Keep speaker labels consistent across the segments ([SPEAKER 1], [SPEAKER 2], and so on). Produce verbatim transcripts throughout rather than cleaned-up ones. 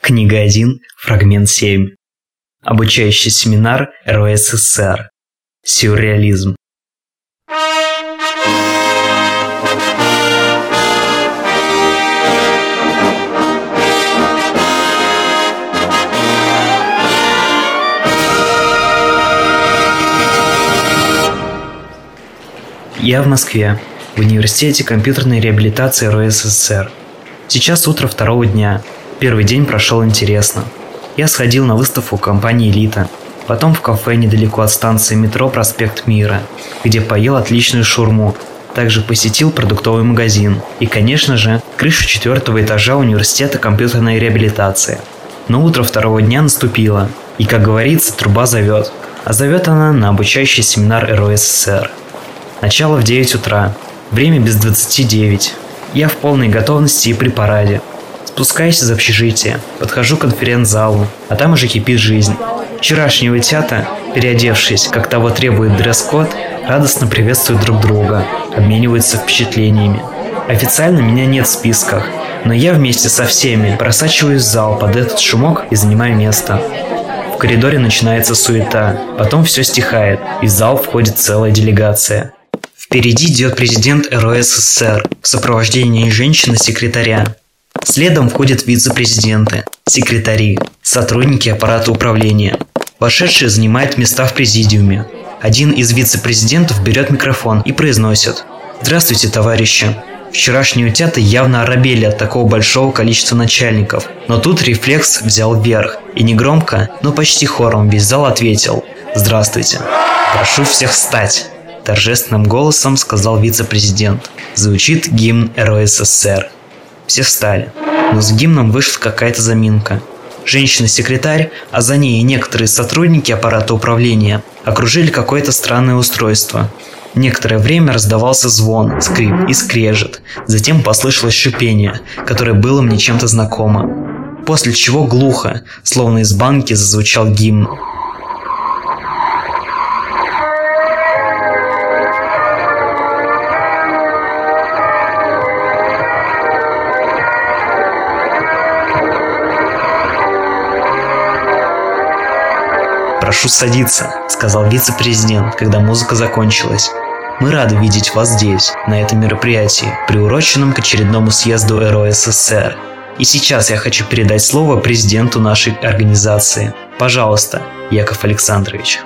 [SPEAKER 1] Книга один, фрагмент семь. Обучающий семинар эр о эс эс эс эр. Сюрреализм. Я в Москве, в университете компьютерной реабилитации эр о эс эс эс эр. Сейчас утро второго дня. Первый день прошел интересно. Я сходил на выставку компании «Элита», потом в кафе недалеко от станции метро «Проспект Мира», где поел отличную шаурму. Также посетил продуктовый магазин и, конечно же, крышу четвертого этажа университета компьютерной реабилитации. Но утро второго дня наступило, и, как говорится, труба зовет. А зовет она на обучающий семинар эр о эс эс эс эр. Начало в девять утра, время без двадцати девять. Я в полной готовности и при параде. Спускаюсь из общежития, подхожу к конференц-залу, а там уже кипит жизнь. Вчерашние утята, переодевшись, как того требует дресс-код, радостно приветствуют друг друга, обмениваются впечатлениями. Официально меня нет в списках, но я вместе со всеми просачиваюсь в зал под этот шумок и занимаю место. В коридоре начинается суета, потом все стихает, и в зал входит целая делегация. Впереди идет президент эр о эс эс эс эр в сопровождении женщины-секретаря. Следом входят вице-президенты, секретари, сотрудники аппарата управления. Вошедшие занимают места в президиуме. Один из вице-президентов берет микрофон и произносит: «Здравствуйте, товарищи». Вчерашние утята явно оробели от такого большого количества начальников, но тут рефлекс взял вверх, и негромко, но почти хором весь зал ответил: «Здравствуйте». «Прошу всех встать», – торжественным голосом сказал вице-президент. Звучит гимн эр о эс эс эс эр. Все встали, но с гимном вышла какая-то заминка. Женщина-секретарь, а за ней и некоторые сотрудники аппарата управления окружили какое-то странное устройство. Некоторое время раздавался звон, скрип и скрежет, затем послышалось шипение, которое было мне чем-то знакомо. После чего глухо, словно из банки, зазвучал гимн. «Прошу садиться», – сказал вице-президент, когда музыка закончилась. «Мы рады видеть вас здесь, на этом мероприятии, приуроченном к очередному съезду эр о эс эс эс эр. И сейчас я хочу передать слово президенту нашей организации. Пожалуйста, Яков Александрович».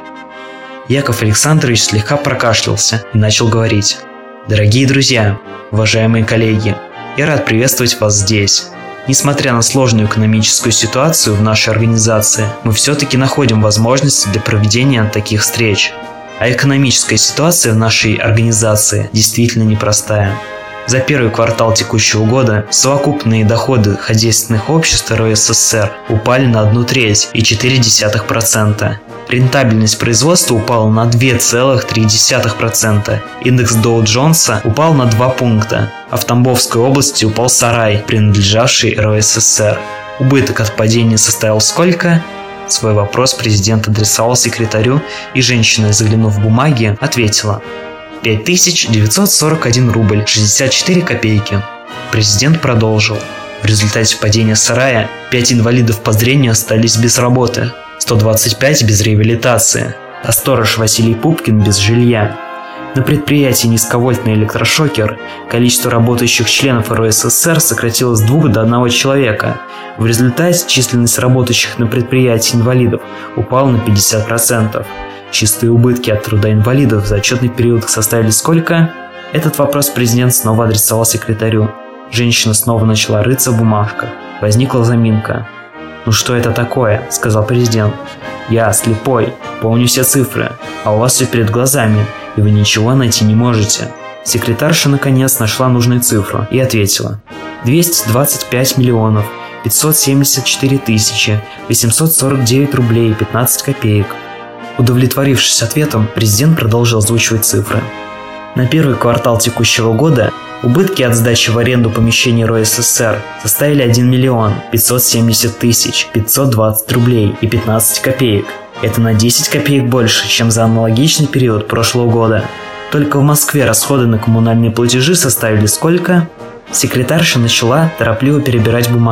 [SPEAKER 1] Яков Александрович слегка прокашлялся и начал говорить: «Дорогие друзья, уважаемые коллеги, я рад приветствовать вас здесь. Несмотря на сложную экономическую ситуацию в нашей организации, мы все-таки находим возможности для проведения таких встреч. А экономическая ситуация в нашей организации действительно непростая. За первый квартал текущего года совокупные доходы хозяйственных обществ эр о эс эс эс эр упали на одну треть и четыре десятых процента. Рентабельность производства упала на два целых три десятых процента. Индекс Доу-Джонса упал на два пункта, а в Тамбовской области упал сарай, принадлежавший эр о эс эс эс эр. Убыток от падения составил сколько? Свой вопрос президент адресовал секретарю, и женщина, заглянув в бумаги, ответила: пять тысяч девятьсот сорок один рубль шестьдесят четыре копейки. Президент продолжил: в результате падения сарая пять инвалидов по зрению остались без работы, сто двадцать пять без реабилитации, а сторож Василий Пупкин без жилья. На предприятии «Низковольтный электрошокер» количество работающих членов эр о эс эс эс эр сократилось с двух до одного человека. В результате численность работающих на предприятии инвалидов упала на пятьдесят процентов. Чистые убытки от труда инвалидов за отчетный период составили сколько? Этот вопрос президент снова адресовал секретарю. Женщина снова начала рыться в бумажках. Возникла заминка. «Ну что это такое?» – сказал президент. «Я слепой, помню все цифры, а у вас все перед глазами, и вы ничего найти не можете». Секретарша наконец нашла нужную цифру и ответила: двести двадцать пять миллионов пятьсот семьдесят четыре тысячи восемьсот сорок девять рублей пятнадцать копеек. Удовлетворившись ответом, президент продолжил озвучивать цифры. На первый квартал текущего года убытки от сдачи в аренду помещений эр о эс эс эс эр составили один миллион пятьсот семьдесят тысяч пятьсот двадцать рублей и пятнадцать копеек. Это на десять копеек больше, чем за аналогичный период прошлого года. Только в Москве расходы на коммунальные платежи составили сколько? Секретарша начала торопливо перебирать бумаги.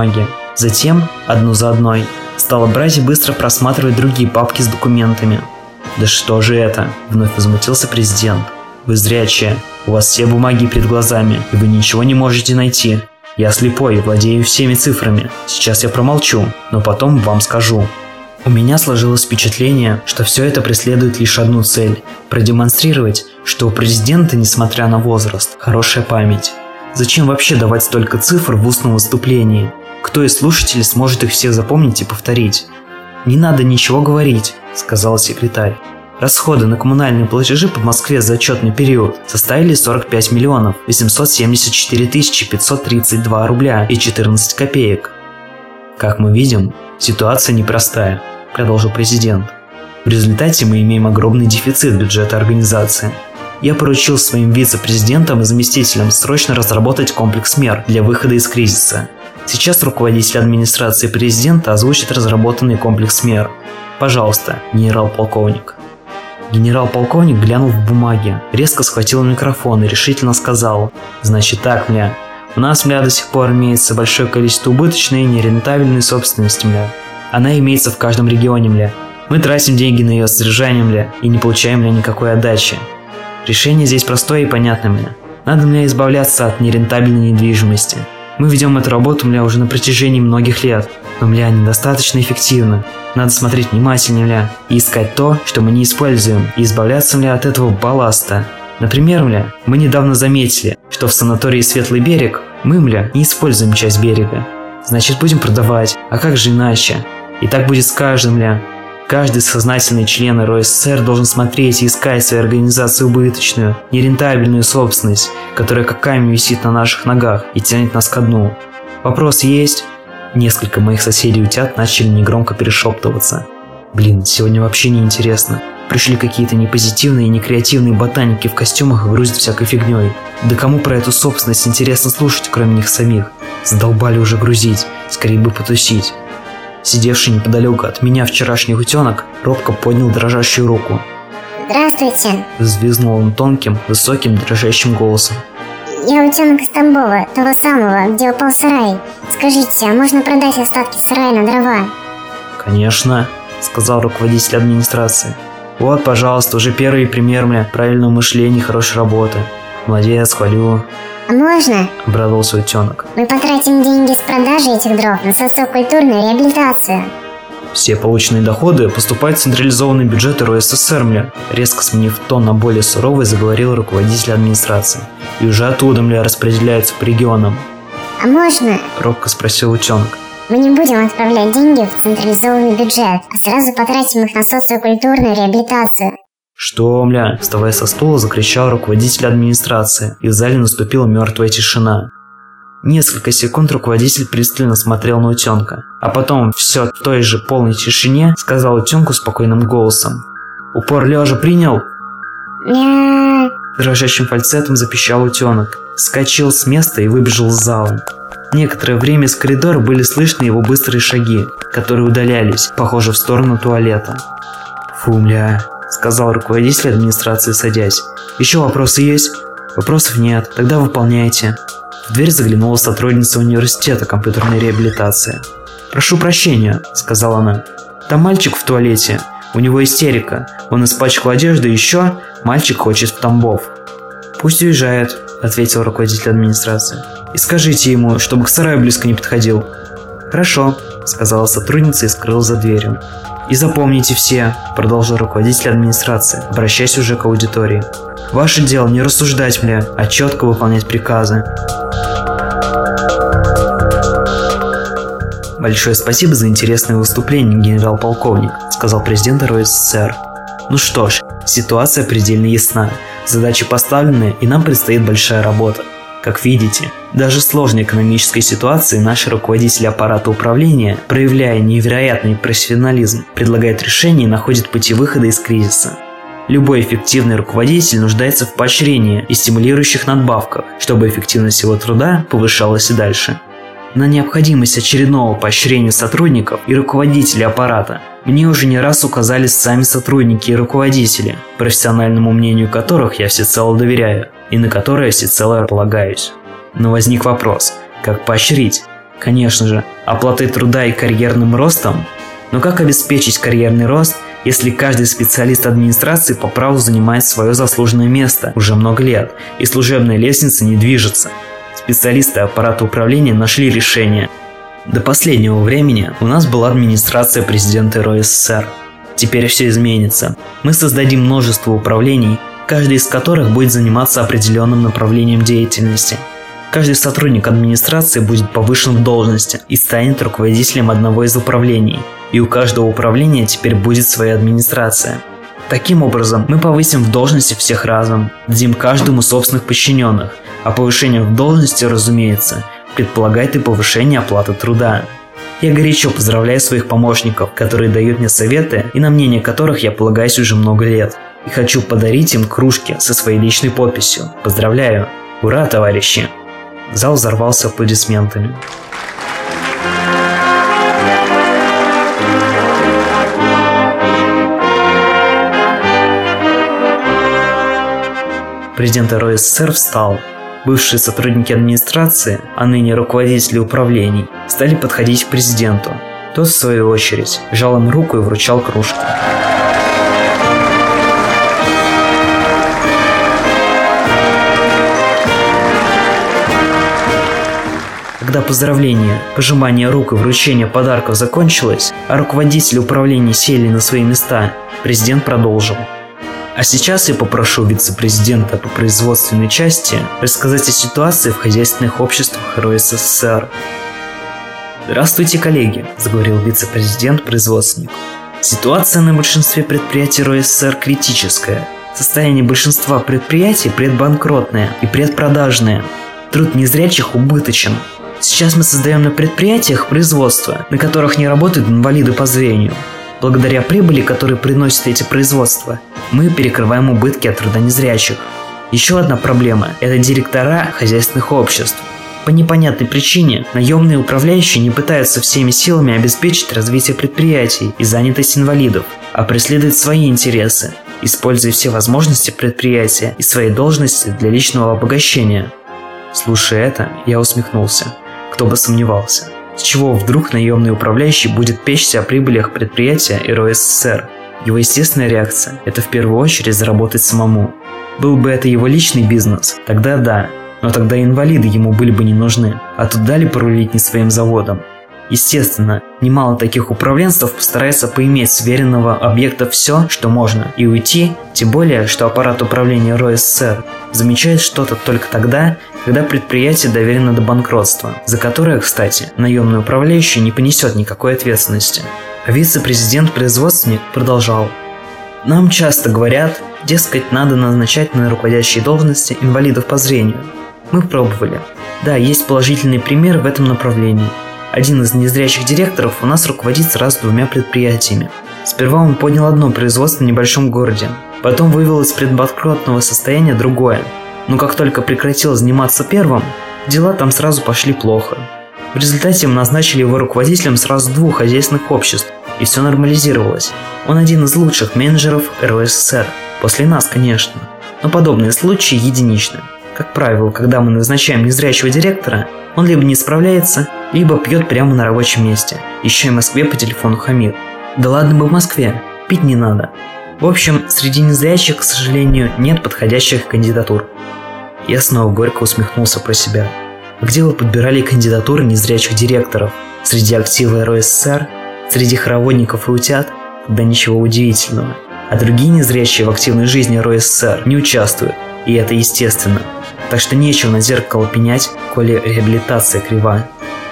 [SPEAKER 1] Затем, одну за одной, стала брать и быстро просматривать другие папки с документами. «Да что же это?» – вновь возмутился президент. «Вы зрячие, у вас все бумаги перед глазами, и вы ничего не можете найти. Я слепой и владею всеми цифрами. Сейчас я промолчу, но потом вам скажу». У меня сложилось впечатление, что все это преследует лишь одну цель – продемонстрировать, что у президента, несмотря на возраст, хорошая память. Зачем вообще давать столько цифр в устном выступлении? Кто из слушателей сможет их всех запомнить и повторить? «Не надо ничего говорить», – сказал секретарь. Расходы на коммунальные платежи по Москве за отчетный период составили сорок пять миллионов восемьсот семьдесят четыре тысячи пятьсот тридцать два рубля и четырнадцать копеек. «Как мы видим, ситуация непростая», – продолжил президент. «В результате мы имеем огромный дефицит бюджета организации. Я поручил своим вице-президентам и заместителям срочно разработать комплекс мер для выхода из кризиса. Сейчас руководитель администрации президента озвучит разработанный комплекс мер. Пожалуйста, генерал-полковник». Генерал-полковник глянул в бумаги, резко схватил микрофон и решительно сказал: «Значит так, мля, у нас, мля, до сих пор имеется большое количество убыточной и нерентабельной собственности, мля. Она имеется в каждом регионе, мля. Мы тратим деньги на ее содержание, мля, и не получаем, мля, никакой отдачи. Решение здесь простое и понятное, мля. Надо, мля, избавляться от нерентабельной недвижимости. Мы ведем эту работу, мля, уже на протяжении многих лет, но, мля, недостаточно эффективно. Надо смотреть внимательнее, мля, и искать то, что мы не используем, и избавляться, мля, от этого балласта. Например, мля, мы недавно заметили, что в санатории Светлый берег мы, мля, не используем часть берега. Значит, будем продавать, а как же иначе? И так будет с каждым, мля. Каждый сознательный член эр о эс эс эр должен смотреть и искать своей организации убыточную, нерентабельную собственность, которая как камень висит на наших ногах и тянет нас ко дну. Вопрос есть?» Несколько моих соседей-утят начали негромко перешептываться. «Блин, сегодня вообще не интересно. Пришли какие-то непозитивные и некреативные ботаники в костюмах и грузят всякой фигней. Да кому про эту собственность интересно слушать, кроме них самих? Задолбали уже грузить, скорее бы потусить». Сидевший неподалеку от меня вчерашний утенок робко поднял дрожащую руку.
[SPEAKER 2] «Здравствуйте!» –
[SPEAKER 1] взвизгнул он тонким, высоким, дрожащим голосом.
[SPEAKER 2] «Я утенок из Тамбова, того самого, где упал сарай. Скажите, а можно продать остатки сарая на дрова?»
[SPEAKER 1] «Конечно», – сказал руководитель администрации. «Вот, пожалуйста, уже первый пример, мля, правильного мышления и хорошей работы. Молодец, хвалю».
[SPEAKER 2] «А можно?» –
[SPEAKER 1] обрадовался утенок.
[SPEAKER 2] «Мы потратим деньги с продажи этих дров на социокультурную реабилитацию».
[SPEAKER 1] «Все полученные доходы поступают в централизованный бюджет эр о эс эс эр, мля», резко сменив тон на более суровый, заговорил руководитель администрации. «И уже оттуда, мля, распределяются по регионам».
[SPEAKER 2] «А можно?» –
[SPEAKER 1] робко спросил утенок.
[SPEAKER 2] «Мы не будем отправлять деньги в централизованный бюджет, а сразу потратим их на социокультурную реабилитацию».
[SPEAKER 1] «Что, мля?» – вставая со стула, закричал руководитель администрации, и в зале наступила мертвая тишина. Несколько секунд руководитель пристально смотрел на утенка, а потом все в той же полной тишине сказал утенку спокойным голосом: «Упор лежа принял?»
[SPEAKER 2] «Мя...»
[SPEAKER 1] Дрожащим фальцетом запищал утенок, вскочил с места и выбежал из зала. Некоторое время из коридора были слышны его быстрые шаги, которые удалялись, похоже, в сторону туалета. «Фу, мля», — сказал руководитель администрации, садясь. «Еще вопросы есть?» «Вопросов нет, тогда выполняйте». В дверь заглянула сотрудница университета компьютерной реабилитации. «Прошу прощения», — сказала она. «Там мальчик в туалете. У него истерика. Он испачкал одежду, и еще мальчик хочет в Тамбов». «Пусть уезжает», — ответил руководитель администрации. «И скажите ему, чтобы к сараю близко не подходил». «Хорошо», — сказала сотрудница и скрылась за дверью. «И запомните все», — продолжил руководитель администрации, обращаясь уже к аудитории. «Ваше дело не рассуждать, мля, а четко выполнять приказы». «Большое спасибо за интересное выступление, генерал-полковник», — сказал президент эр о эс эс эр. «Ну что ж, ситуация предельно ясна. Задачи поставлены, и нам предстоит большая работа. Как видите, даже в сложной экономической ситуации наши руководители аппарата управления, проявляя невероятный профессионализм, предлагают решения и находят пути выхода из кризиса. Любой эффективный руководитель нуждается в поощрении и стимулирующих надбавках, чтобы эффективность его труда повышалась и дальше. На необходимость очередного поощрения сотрудников и руководителей аппарата мне уже не раз указали сами сотрудники и руководители, профессиональному мнению которых я всецело доверяю и на которое всецело полагаюсь. Но возник вопрос, как поощрить? Конечно же, оплатой труда и карьерным ростом. Но как обеспечить карьерный рост, если каждый специалист администрации по праву занимает свое заслуженное место уже много лет, и служебная лестница не движется? Специалисты аппарата управления нашли решение. До последнего времени у нас была администрация президента РСФСР. Теперь все изменится. Мы создадим множество управлений, каждый из которых будет заниматься определенным направлением деятельности. Каждый сотрудник администрации будет повышен в должности и станет руководителем одного из управлений. И у каждого управления теперь будет своя администрация. Таким образом, мы повысим в должности всех разом, дадим каждому собственных подчиненных, а повышение в должности, разумеется, предполагает и повышение оплаты труда. Я горячо поздравляю своих помощников, которые дают мне советы и на мнение которых я полагаюсь уже много лет. И хочу подарить им кружки со своей личной подписью. Поздравляю! Ура, товарищи! Зал взорвался аплодисментами. Президент РСФСР встал. Бывшие сотрудники администрации, а ныне руководители управлений, стали подходить к президенту. Тот, в свою очередь, жал им руку и вручал кружки. Когда поздравления, пожимание рук и вручение подарков закончилось, а руководители управления сели на свои места, президент продолжил. А сейчас я попрошу вице-президента по производственной части рассказать о ситуации в хозяйственных обществах РСФСР. Здравствуйте, коллеги, заговорил вице-президент-производственник. Ситуация на большинстве предприятий РСФСР критическая. Состояние большинства предприятий предбанкротное и предпродажное. Труд незрячих убыточен. Сейчас мы создаем на предприятиях производства, на которых не работают инвалиды по зрению. Благодаря прибыли, которую приносят эти производства, мы перекрываем убытки от труда незрячих. Еще одна проблема – это директора хозяйственных обществ. По непонятной причине наемные управляющие не пытаются всеми силами обеспечить развитие предприятий и занятость инвалидов, а преследуют свои интересы, используя все возможности предприятия и свои должности для личного обогащения. Слушая это, я усмехнулся. Кто бы сомневался. С чего вдруг наемный управляющий будет печься о прибылях предприятия РСФСР? Его естественная реакция – это в первую очередь заработать самому. Был бы это его личный бизнес, тогда да, но тогда инвалиды ему были бы не нужны, а тут дали порулить не своим заводом. Естественно, немало таких управленцев постарается поиметь с веренного объекта все, что можно, и уйти, тем более, что аппарат управления РСФСР замечает что-то только тогда, когда предприятие доверено до банкротства, за которое, кстати, наемный управляющий не понесет никакой ответственности. А вице-президент-производственник продолжал. Нам часто говорят, дескать, надо назначать на руководящие должности инвалидов по зрению. Мы пробовали. Да, есть положительный пример в этом направлении. Один из незрячих директоров у нас руководит сразу двумя предприятиями. Сперва он поднял одно производство в небольшом городе, потом вывел из предбанкротного состояния другое. Но как только прекратил заниматься первым, дела там сразу пошли плохо. В результате мы назначили его руководителем сразу двух хозяйственных обществ, и все нормализировалось. Он один из лучших менеджеров РСФСР, после нас, конечно. Но подобные случаи единичны. Как правило, когда мы назначаем незрячего директора, он либо не справляется, либо пьет прямо на рабочем месте, еще и в Москве по телефону хамит. Да ладно бы в Москве, пить не надо. В общем, среди незрячих, к сожалению, нет подходящих кандидатур. Я снова горько усмехнулся про себя. Где вы подбирали кандидатуры незрячих директоров? Среди актива РСФСР? Среди хороводников и утят? Да ничего удивительного. А другие незрячие в активной жизни РСФСР не участвуют, и это естественно. Так что нечего на зеркало пенять, коли реабилитация крива.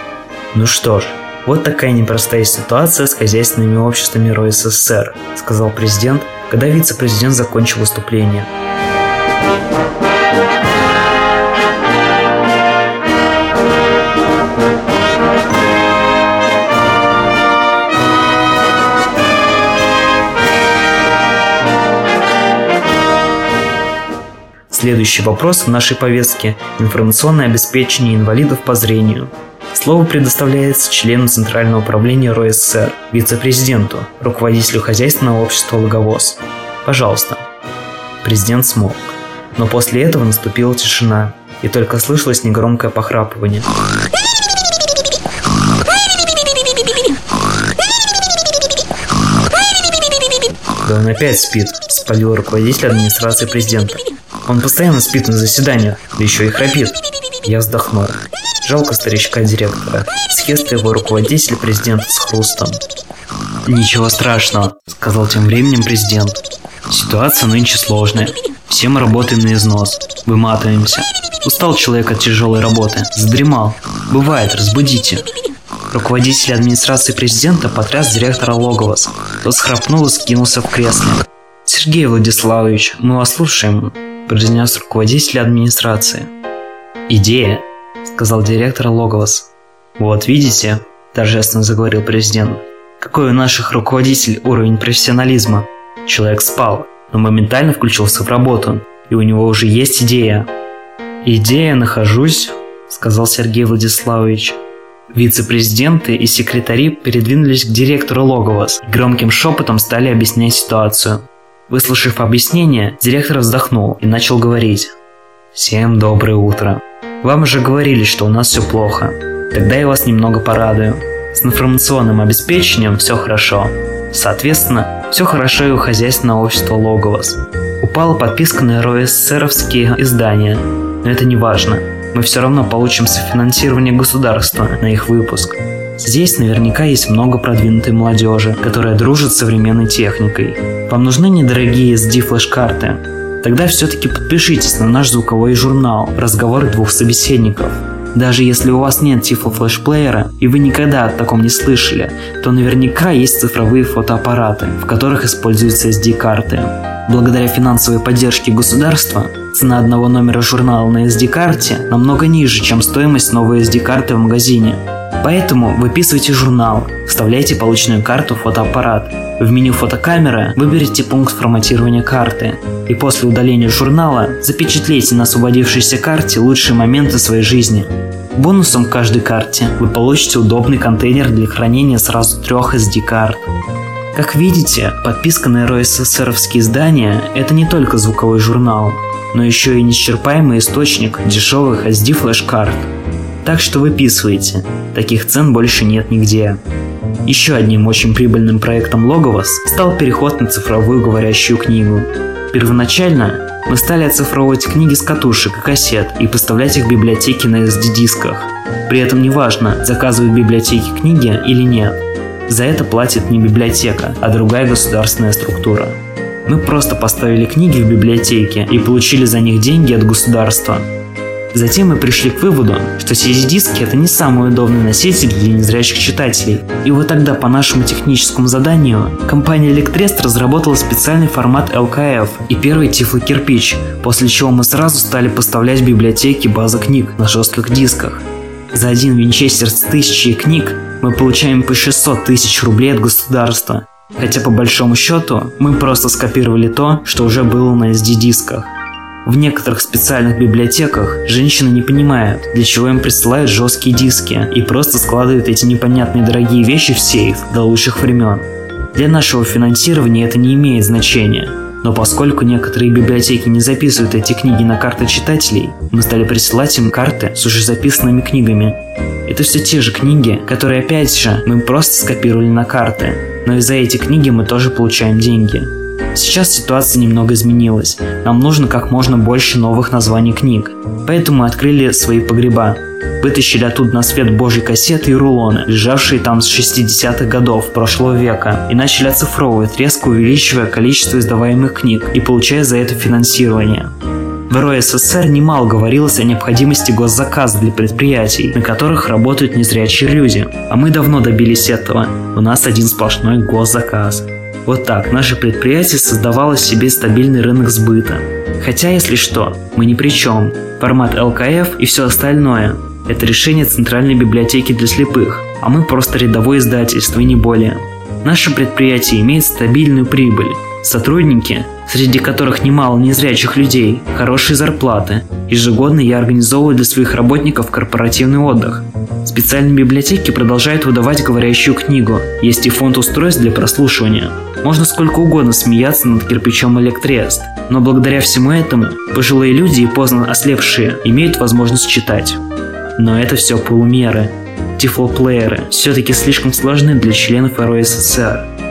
[SPEAKER 1] Ну что ж, вот такая непростая ситуация с хозяйственными обществами РСФСР, сказал президент, когда вице-президент закончил выступление. Следующий вопрос в нашей повестке – информационное обеспечение инвалидов по зрению. Слово предоставляется члену Центрального управления РСФСР, вице-президенту, руководителю хозяйственного общества «Логовоз». Пожалуйста. Президент смолк. Но после этого наступила тишина, и только слышалось негромкое похрапывание. Да он опять спит, спалил руководитель администрации президента. Он постоянно спит на заседаниях, да еще и храпит. Я вздохнул. Жалко старичка-директора. Съест его руководитель президента с хрустом. «Ничего страшного», — сказал тем временем президент. «Ситуация нынче сложная. Все мы работаем на износ. Выматываемся. Устал человек от тяжелой работы. Задремал. Бывает, разбудите». Руководитель администрации президента потряс директора Логовас. Тот схрапнул и скинулся в кресле. «Сергей Владиславович, мы вас слушаем», — произнес руководитель администрации. «Идея», — сказал директор Логовас. «Вот видите», — торжественно заговорил президент, «какой у наших руководителей уровень профессионализма. Человек спал, но моментально включился в работу, и у него уже есть идея». «Идея, нахожусь», — сказал Сергей Владиславович. Вице-президенты и секретари передвинулись к директору Логовас и громким шепотом стали объяснять ситуацию. Выслушав объяснение, директор вздохнул и начал говорить. «Всем доброе утро. Вам уже говорили, что у нас все плохо. Тогда я вас немного порадую. С информационным обеспечением все хорошо. Соответственно, все хорошо и у хозяйственного общества Логовас. Упала подписка на РОССРовские издания, но это не важно. Мы все равно получим софинансирование государства на их выпуск. Здесь наверняка есть много продвинутой молодежи, которая дружит с современной техникой. Вам нужны недорогие эс ди-флеш-карты? Тогда все-таки подпишитесь на наш звуковой журнал «Разговоры двух собеседников». Даже если у вас нет тифло-флешплеера и вы никогда о таком не слышали, то наверняка есть цифровые фотоаппараты, в которых используются эс ди-карты. Благодаря финансовой поддержке государства, цена одного номера журнала на эс ди-карте намного ниже, чем стоимость новой эс ди-карты в магазине. Поэтому выписывайте журнал, вставляйте полученную карту в фотоаппарат. В меню фотокамеры выберите пункт форматирования карты. И после удаления журнала запечатлейте на освободившейся карте лучшие моменты своей жизни. Бонусом к каждой карте вы получите удобный контейнер для хранения сразу трех эс ди-карт. Как видите, подписка на РОССРовские издания – это не только звуковой журнал, но еще и неисчерпаемый источник дешевых эс ди-флеш-карт. Так что выписывайте, таких цен больше нет нигде. Еще одним очень прибыльным проектом Логовас стал переход на цифровую говорящую книгу. Первоначально мы стали оцифровывать книги с катушек и кассет и поставлять их в библиотеки на эс ди-дисках. При этом неважно, заказывают библиотеки книги или нет. За это платит не библиотека, а другая государственная структура. Мы просто поставили книги в библиотеке и получили за них деньги от государства. Затем мы пришли к выводу, что си ди-диски – это не самый удобный носитель для незрячих читателей. И вот тогда по нашему техническому заданию компания Lectrest разработала специальный формат эл ка эф и первый тифлокирпич, после чего мы сразу стали поставлять в библиотеки базы книг на жестких дисках. За один винчестер с тысячей книг мы получаем по шестьсот тысяч рублей от государства, хотя по большому счету мы просто скопировали то, что уже было на эс ди-дисках. В некоторых специальных библиотеках женщины не понимают, для чего им присылают жесткие диски, и просто складывают эти непонятные дорогие вещи в сейф до лучших времен. Для нашего финансирования это не имеет значения, но поскольку некоторые библиотеки не записывают эти книги на карты читателей, мы стали присылать им карты с уже записанными книгами. Это все те же книги, которые опять же мы просто скопировали на карты, но и за эти книги мы тоже получаем деньги. Сейчас ситуация немного изменилась, нам нужно как можно больше новых названий книг, поэтому мы открыли свои погреба, вытащили оттуда на свет божьи кассеты и рулоны, лежавшие там с шестидесятых годов прошлого века, и начали оцифровывать, резко увеличивая количество издаваемых книг и получая за это финансирование. В эр о эс эс эр немало говорилось о необходимости госзаказа для предприятий, на которых работают незрячие люди, а мы давно добились этого, у нас один сплошной госзаказ. Вот так наше предприятие создавало себе стабильный рынок сбыта. Хотя, если что, мы ни при чем. Формат эл ка эф и все остальное – это решение Центральной библиотеки для слепых, а мы просто рядовое издательство и не более. Наше предприятие имеет стабильную прибыль. Сотрудники, среди которых немало незрячих людей, хорошие зарплаты. Ежегодно я организовываю для своих работников корпоративный отдых. Специальные библиотеки продолжают выдавать говорящую книгу. Есть и фонд устройств для прослушивания. Можно сколько угодно смеяться над кирпичом Lectrest, но благодаря всему этому пожилые люди и поздно ослепшие имеют возможность читать. Но это все полумеры. Тифлоплееры все-таки слишком сложны для членов эр о эс эс эр.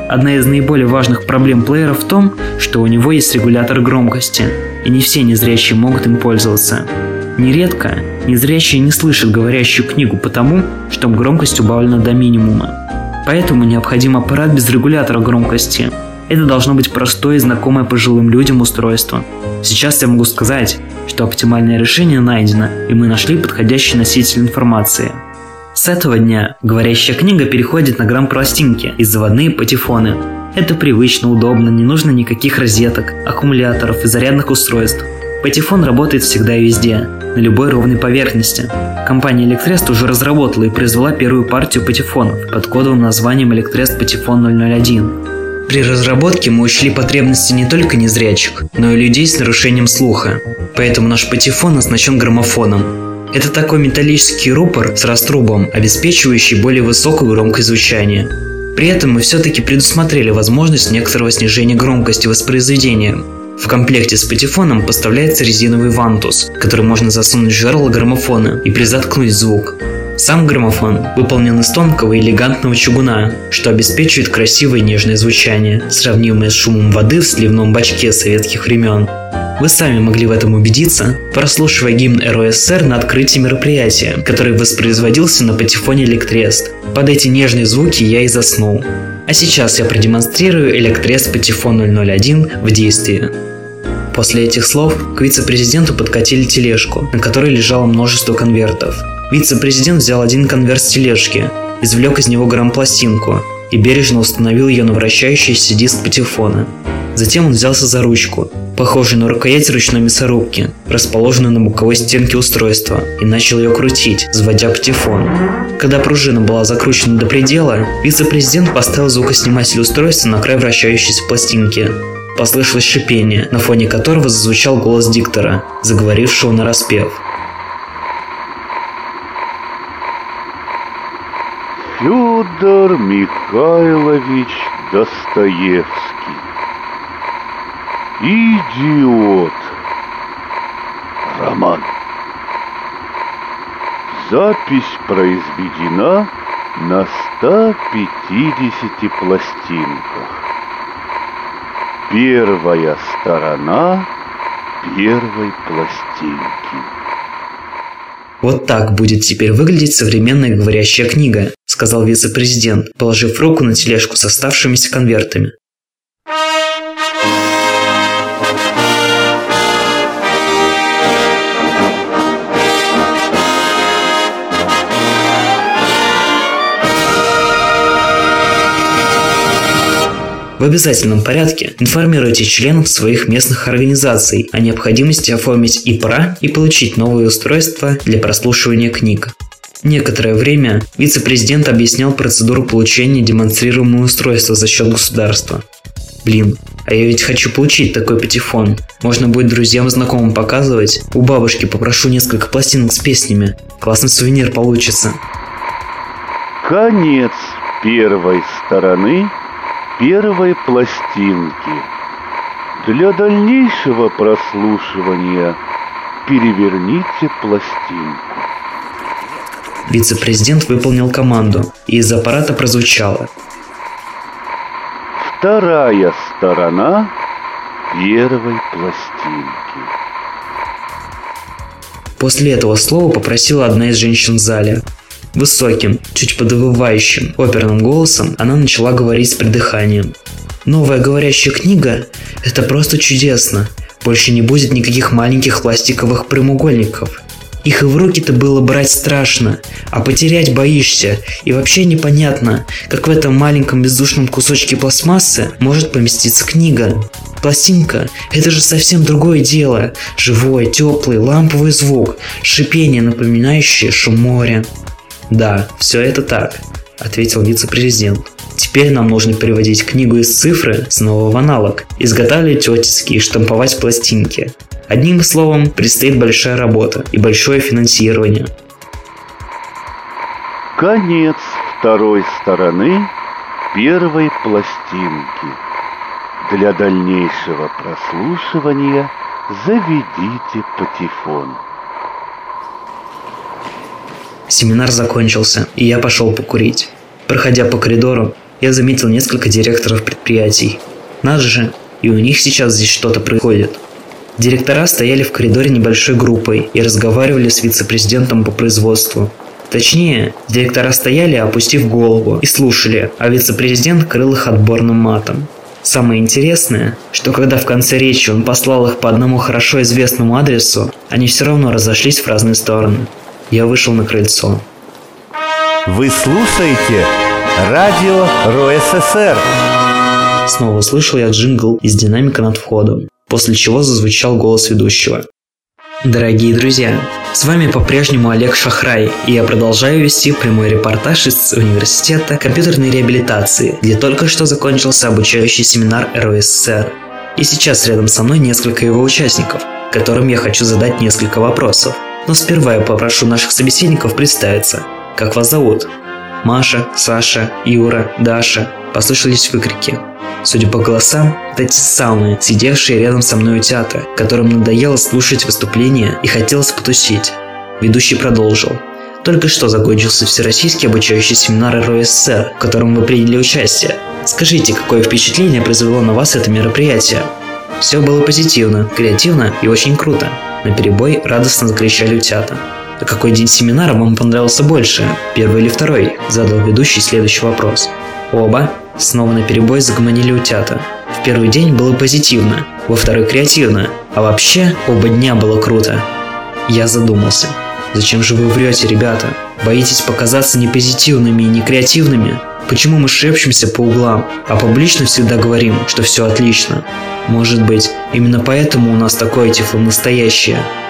[SPEAKER 1] Одна из наиболее важных проблем плеера в том, что у него есть регулятор громкости, и не все незрячие могут им пользоваться. Нередко незрячие не слышат говорящую книгу потому, что громкость убавлена до минимума. Поэтому необходим аппарат без регулятора громкости. Это должно быть простое и знакомое пожилым людям устройство. Сейчас я могу сказать, что оптимальное решение найдено, и мы нашли подходящий носитель информации. С этого дня говорящая книга переходит на грамм-пластинки и заводные патефоны. Это привычно, удобно, не нужно никаких розеток, аккумуляторов и зарядных устройств. Патефон работает всегда и везде, на любой ровной поверхности. Компания Electrest уже разработала и произвела первую партию патефонов под кодовым названием Electrest Патефон ноль ноль один. При разработке мы учли потребности не только незрячих, но и людей с нарушением слуха, поэтому наш патефон оснащен граммофоном. Это такой металлический рупор с раструбом, обеспечивающий более высокую громкость звучания. При этом мы все-таки предусмотрели возможность некоторого снижения громкости воспроизведения. В комплекте с патефоном поставляется резиновый вантус, который можно засунуть в жерло граммофона и призаткнуть звук. Сам граммофон выполнен из тонкого и элегантного чугуна, что обеспечивает красивое и нежное звучание, сравнимое с шумом воды в сливном бачке советских времен. Вы сами могли в этом убедиться, прослушивая гимн эр о эс эр на открытии мероприятия, который воспроизводился на патефоне Electrest. Под эти нежные звуки я и заснул. А сейчас я продемонстрирую Electrest Патефон ноль ноль один в действии. После этих слов к вице-президенту подкатили тележку, на которой лежало множество конвертов. Вице-президент взял один конверт с тележки, извлек из него грамм-пластинку и бережно установил ее на вращающийся диск патефона. Затем он взялся за ручку, похожую на рукоять ручной мясорубки, расположенную на боковой стенке устройства, и начал ее крутить, взводя патефон. Когда пружина была закручена до предела, вице-президент поставил звукосниматель устройства на край вращающейся пластинки. Послышалось шипение, на фоне которого зазвучал голос диктора, заговорившего нараспев.
[SPEAKER 3] Федор Михайлович Достоевский. Идиот. Роман. Запись произведена на ста пятидесяти пластинках. Первая сторона первой пластинки.
[SPEAKER 1] «Вот так будет теперь выглядеть современная говорящая книга», — сказал вице-президент, положив руку на тележку с оставшимися конвертами. В обязательном порядке информируйте членов своих местных организаций о необходимости оформить и пэ эр а и получить новые устройства для прослушивания книг. Некоторое время вице-президент объяснял процедуру получения демонстрируемого устройства за счет государства. Блин, а я ведь хочу получить такой патефон. Можно будет друзьям и знакомым показывать. У бабушки попрошу несколько пластинок с песнями. Классный сувенир получится.
[SPEAKER 3] Конец первой стороны первой пластинки. Для дальнейшего прослушивания переверните пластинку.
[SPEAKER 1] Вице-президент выполнил команду, и из аппарата прозвучало.
[SPEAKER 3] Вторая сторона первой пластинки.
[SPEAKER 1] После этого слова попросила одна из женщин в зале. Высоким, чуть подвывающим, оперным голосом она начала говорить с придыханием. «Новая говорящая книга – это просто чудесно. Больше не будет никаких маленьких пластиковых прямоугольников. Их и в руки-то было брать страшно, а потерять боишься, и вообще непонятно, как в этом маленьком бездушном кусочке пластмассы может поместиться книга. Пластинка – это же совсем другое дело. Живой, теплый, ламповый звук, шипение, напоминающее шум моря». «Да, все это так», — ответил вице-президент. «Теперь нам нужно переводить книгу из цифры снова в аналог, изготавливать оттиски и штамповать пластинки. Одним словом, предстоит большая работа и большое финансирование».
[SPEAKER 3] Конец второй стороны первой пластинки. Для дальнейшего прослушивания заведите патефон.
[SPEAKER 1] Семинар закончился, и я пошел покурить. Проходя по коридору, я заметил несколько директоров предприятий. Надо же, и у них сейчас здесь что-то происходит. Директора стояли в коридоре небольшой группой и разговаривали с вице-президентом по производству. Точнее, директора стояли, опустив голову, и слушали, а вице-президент крыл их отборным матом. Самое интересное, что когда в конце речи он послал их по одному хорошо известному адресу, они все равно разошлись в разные стороны. Я вышел на крыльцо.
[SPEAKER 4] Вы слушаете радио РОССР.
[SPEAKER 1] Снова услышал я джингл из динамика над входом, после чего зазвучал голос ведущего. Дорогие друзья, с вами по-прежнему Олег Шахрай, и я продолжаю вести прямой репортаж из университета компьютерной реабилитации, где только что закончился обучающий семинар РОССР. И сейчас рядом со мной несколько его участников, которым я хочу задать несколько вопросов. Но сперва я попрошу наших собеседников представиться. Как вас зовут? Маша, Саша, Юра, Даша. Послышались выкрики. Судя по голосам, это те самые, сидевшие рядом со мной у театра, которым надоело слушать выступления и хотелось потусить. Ведущий продолжил. Только что закончился всероссийский обучающий семинар РОССР, в котором вы приняли участие. Скажите, какое впечатление произвело на вас это мероприятие? Все было позитивно, креативно и очень круто. Наперебой радостно закричали утята. А какой день семинара вам понравился больше, первый или второй? Задал ведущий следующий вопрос. Оба. Снова наперебой загомонили утята. В первый день было позитивно, во второй креативно, а вообще оба дня было круто. Я задумался. Зачем же вы врете, ребята? Боитесь показаться не позитивными и не креативными? Почему мы шепчемся по углам, а публично всегда говорим, что все отлично? Может быть, именно поэтому у нас такое тифло настоящее?